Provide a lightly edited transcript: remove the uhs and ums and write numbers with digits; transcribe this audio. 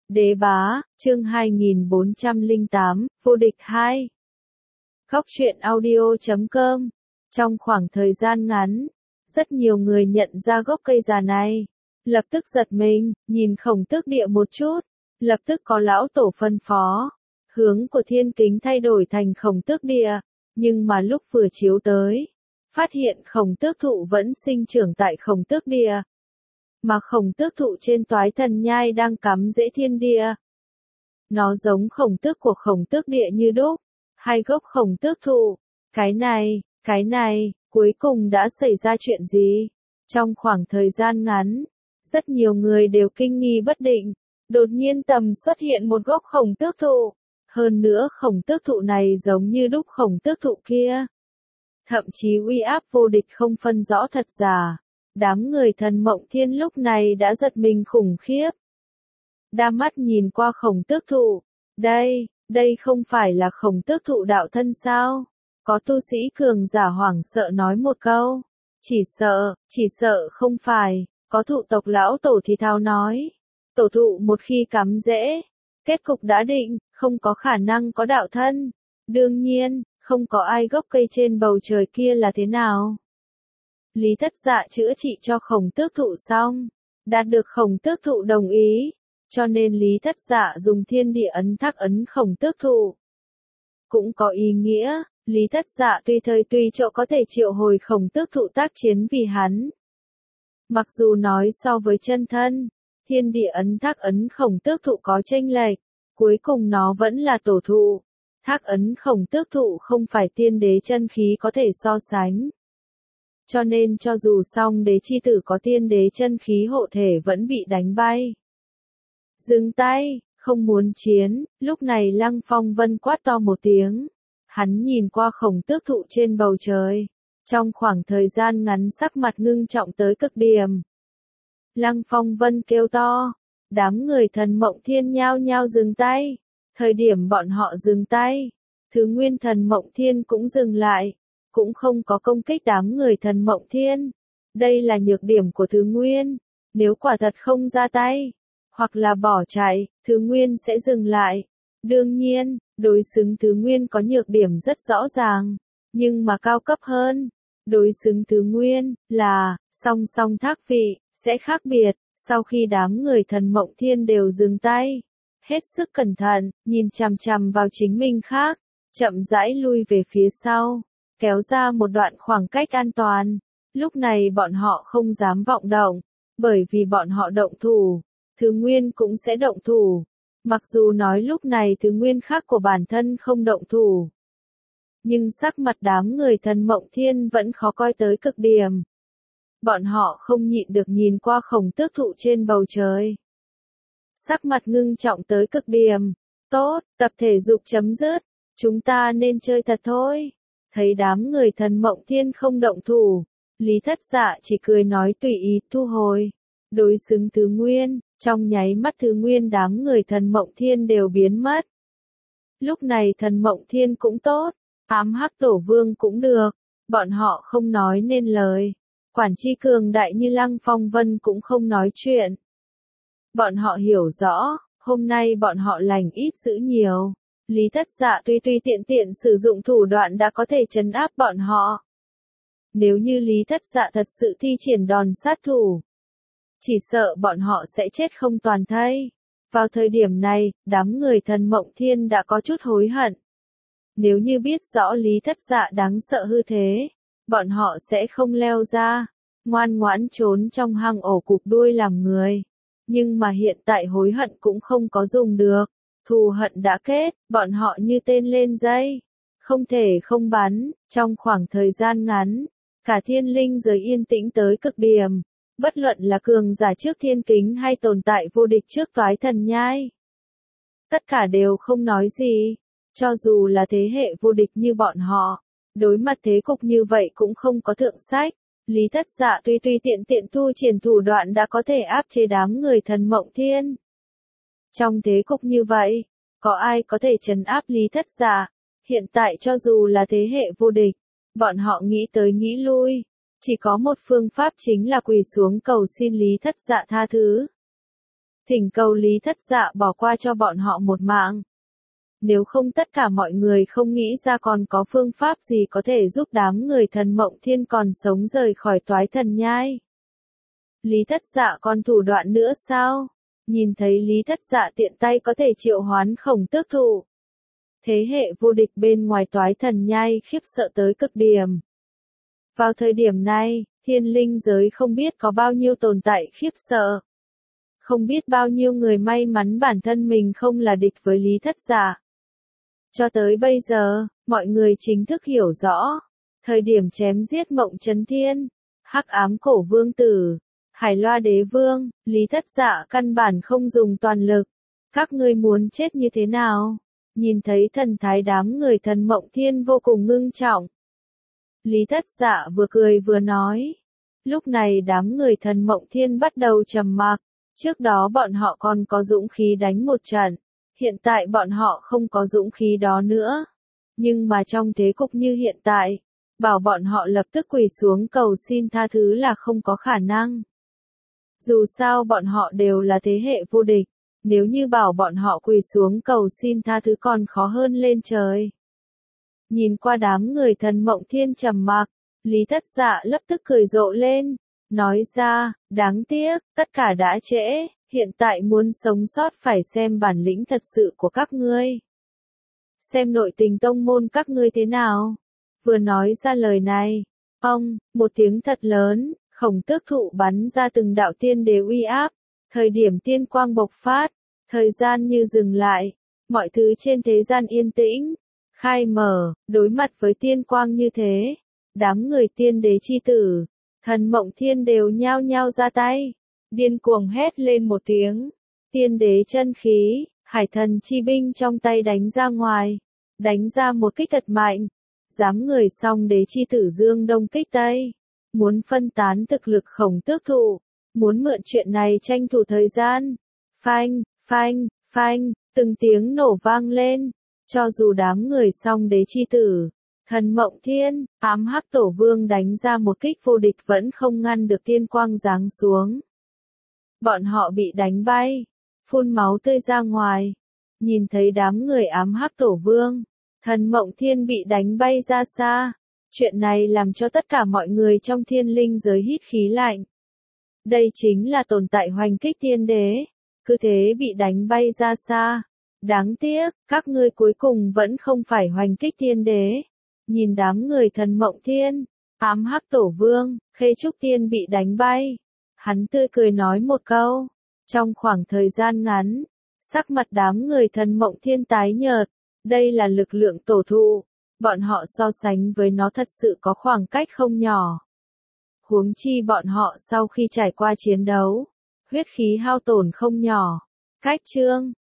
Đế bá, chương 2408, vô địch 2. Góc truyện audio.com. Trong khoảng thời gian ngắn, rất nhiều người nhận ra gốc cây già này. Lập tức giật mình, nhìn Khổng Tước Địa một chút. Lập tức có lão tổ phân phó. Hướng của thiên kính thay đổi thành Khổng Tước Địa. Nhưng mà lúc vừa chiếu tới, phát hiện Khổng Tước Thụ vẫn sinh trưởng tại Khổng Tước Địa. Mà Khổng Tước Thụ trên Toái Thần Nhai đang cắm rễ thiên địa. Nó giống Khổng Tước của Khổng Tước Địa như đúc, hai gốc Khổng Tước Thụ. Cái này, cuối cùng đã xảy ra chuyện gì? Trong khoảng thời gian ngắn, rất nhiều người đều kinh nghi bất định. Đột nhiên tầm xuất hiện một gốc Khổng Tước Thụ. Hơn nữa Khổng Tước Thụ này giống như đúc Khổng Tước Thụ kia. Thậm chí uy áp vô địch không phân rõ thật giả. Đám người Thần Mộng Thiên lúc này đã giật mình khủng khiếp. Đa mắt nhìn qua Khổng Tước Thụ. Đây không phải là Khổng Tước Thụ đạo thân sao? Có tu sĩ cường giả hoảng sợ nói một câu. Chỉ sợ không phải. Có thụ tộc lão tổ thì thào nói. Tổ thụ một khi cắm rễ, kết cục đã định, không có khả năng có đạo thân. Đương nhiên, không có ai gốc cây trên bầu trời kia là thế nào. Lý Thất Dạ chữa trị cho Khổng Tước Thụ xong, đạt được Khổng Tước Thụ đồng ý, cho nên Lý Thất Dạ dùng thiên địa ấn thác ấn Khổng Tước Thụ. Cũng có ý nghĩa, Lý Thất Dạ tùy thời tùy chỗ có thể triệu hồi Khổng Tước Thụ tác chiến vì hắn. Mặc dù nói so với chân thân, thiên địa ấn thác ấn Khổng Tước Thụ có chênh lệch, cuối cùng nó vẫn là tổ thụ. Thác ấn Khổng Tước Thụ không phải tiên đế chân khí có thể so sánh. Cho nên cho dù song đế chi tử có tiên đế chân khí hộ thể vẫn bị đánh bay. Dừng tay, không muốn chiến, lúc này Lăng Phong Vân quát to một tiếng. Hắn nhìn qua Khổng Tước Thụ trên bầu trời. Trong khoảng thời gian ngắn sắc mặt ngưng trọng tới cực điểm. Lăng Phong Vân kêu to. Đám người Thần Mộng Thiên nhao nhao dừng tay. Thời điểm bọn họ dừng tay, Thứ Nguyên Thần Mộng Thiên cũng dừng lại. Cũng không có công kích đám người Thần Mộng Thiên. Đây là nhược điểm của Thứ Nguyên. Nếu quả thật không ra tay, hoặc là bỏ chạy, Thứ Nguyên sẽ dừng lại. Đương nhiên, đối xứng Thứ Nguyên có nhược điểm rất rõ ràng, nhưng mà cao cấp hơn. Đối xứng Thứ Nguyên là song song thác vị, sẽ khác biệt. Sau khi đám người Thần Mộng Thiên đều dừng tay, hết sức cẩn thận, nhìn chằm chằm vào chính mình khác, chậm rãi lui về phía sau. Kéo ra một đoạn khoảng cách an toàn. Lúc này bọn họ không dám vọng động, bởi vì bọn họ động thủ, Thứ Nguyên cũng sẽ động thủ. Mặc dù nói lúc này Thứ Nguyên khác của bản thân không động thủ, nhưng sắc mặt đám người Thần Mộng Thiên vẫn khó coi tới cực điểm. Bọn họ không nhịn được nhìn qua Khổng Tước Thụ trên bầu trời. Sắc mặt ngưng trọng tới cực điểm. Tốt, tập thể dục chấm dứt, chúng ta nên chơi thật thôi. Thấy đám người Thần Mộng Thiên không động thủ, Lý Thất Dạ chỉ cười nói tùy ý thu hồi. Đối xứng Thứ Nguyên, trong nháy mắt Thứ Nguyên đám người Thần Mộng Thiên đều biến mất. Lúc này Thần Mộng Thiên cũng tốt, Ám Hắc Tổ Vương cũng được, bọn họ không nói nên lời. Quản chi cường đại như Lăng Phong Vân cũng không nói chuyện. Bọn họ hiểu rõ, hôm nay bọn họ lành ít dữ nhiều. Lý Thất Dạ tùy tiện sử dụng thủ đoạn đã có thể trấn áp bọn họ. Nếu như Lý Thất Dạ thật sự thi triển đòn sát thủ, chỉ sợ bọn họ sẽ chết không toàn thây. Vào thời điểm này, đám người Thần Mộng Thiên đã có chút hối hận. Nếu như biết rõ Lý Thất Dạ đáng sợ hư thế, bọn họ sẽ không leo ra, ngoan ngoãn trốn trong hang ổ cụp đuôi làm người. Nhưng mà hiện tại hối hận cũng không có dùng được. Thù hận đã kết, bọn họ như tên lên dây. Không thể không bắn, trong khoảng thời gian ngắn, cả thiên linh giới yên tĩnh tới cực điểm. Bất luận là cường giả trước thiên kính hay tồn tại vô địch trước Toái Thần Nhai. Tất cả đều không nói gì. Cho dù là thế hệ vô địch như bọn họ, đối mặt thế cục như vậy cũng không có thượng sách. Lý Thất Dạ tùy tiện thu triển thủ đoạn đã có thể áp chế đám người Thần Mộng Thiên. Trong thế cục như vậy, có ai có thể trấn áp Lý Thất Dạ? Hiện tại cho dù là thế hệ vô địch, bọn họ nghĩ tới nghĩ lui, chỉ có một phương pháp chính là quỳ xuống cầu xin Lý Thất Dạ tha thứ. thỉnh cầu Lý Thất Dạ bỏ qua cho bọn họ một mạng. Nếu không tất cả mọi người không nghĩ ra còn có phương pháp gì có thể giúp đám người Thần Mộng Thiên còn sống rời khỏi Toái Thần Nhai. Lý Thất Dạ còn thủ đoạn nữa sao? Nhìn thấy Lý Thất Dạ tiện tay có thể triệu hoán Khổng Tước Thụ. Thế hệ vô địch bên ngoài Toái Thần Nhai khiếp sợ tới cực điểm. Vào thời điểm này, thiên linh giới không biết có bao nhiêu tồn tại khiếp sợ. Không biết bao nhiêu người may mắn bản thân mình không là địch với Lý Thất Dạ. Cho tới bây giờ, mọi người chính thức hiểu rõ. Thời điểm chém giết Mộng Chấn Thiên, Hắc Ám Cổ Vương Tử, Hải Loa Đế Vương, Lý Thất Dạ căn bản không dùng toàn lực. Các ngươi muốn chết như thế nào? Nhìn thấy thần thái đám người Thần Mộng Thiên vô cùng ngưng trọng. Lý Thất Dạ vừa cười vừa nói. Lúc này đám người Thần Mộng Thiên bắt đầu trầm mặc. Trước đó bọn họ còn có dũng khí đánh một trận. Hiện tại bọn họ không có dũng khí đó nữa. Nhưng mà trong thế cục như hiện tại, bảo bọn họ lập tức quỳ xuống cầu xin tha thứ là không có khả năng. Dù sao bọn họ đều là thế hệ vô địch. Nếu như bảo bọn họ quỳ xuống cầu xin tha thứ còn khó hơn lên trời. Nhìn qua đám người Thần Mộng Thiên trầm mặc, Lý Thất Dạ lập tức cười rộ lên, nói ra, đáng tiếc, tất cả đã trễ, hiện tại muốn sống sót phải xem bản lĩnh thật sự của các ngươi. Xem nội tình tông môn các ngươi thế nào. Vừa nói ra lời này, một tiếng thật lớn, Khổng Tước Thụ bắn ra từng đạo tiên đế uy áp. Thời điểm tiên quang bộc phát, thời gian như dừng lại, mọi thứ trên thế gian yên tĩnh, khai mở, đối mặt với tiên quang như thế, đám người tiên đế chi tử, Thần Mộng Thiên đều nhao nhao ra tay, điên cuồng hét lên một tiếng, tiên đế chân khí, hải thần chi binh trong tay đánh ra ngoài, đánh ra một kích thật mạnh, dám người Song Đế chi tử dương đông kích tây, muốn phân tán thực lực Khổng Tước Thụ. Muốn mượn chuyện này tranh thủ thời gian. Phanh, phanh, phanh, từng tiếng nổ vang lên. Cho dù đám người Song Đế chi tử, Thần Mộng Thiên, Ám Hắc Tổ Vương đánh ra một kích vô địch vẫn không ngăn được tiên quang giáng xuống. Bọn họ bị đánh bay, phun máu tươi ra ngoài. Nhìn thấy đám người Ám Hắc Tổ Vương, Thần Mộng Thiên bị đánh bay ra xa. Chuyện này làm cho tất cả mọi người trong thiên linh giới hít khí lạnh. Đây chính là tồn tại hoành kích tiên đế, cứ thế bị đánh bay ra xa. Đáng tiếc, các ngươi cuối cùng vẫn không phải hoành kích tiên đế. Nhìn đám người Thần Mộng Thiên, Ám Hắc Tổ Vương, Khê Trúc Tiên bị đánh bay. Hắn tươi cười nói một câu. Trong khoảng thời gian ngắn, sắc mặt đám người Thần Mộng Thiên tái nhợt. Đây là lực lượng tổ thụ. Bọn họ so sánh với nó thật sự có khoảng cách không nhỏ. Huống chi bọn họ sau khi trải qua chiến đấu, huyết khí hao tổn không nhỏ. Cách chương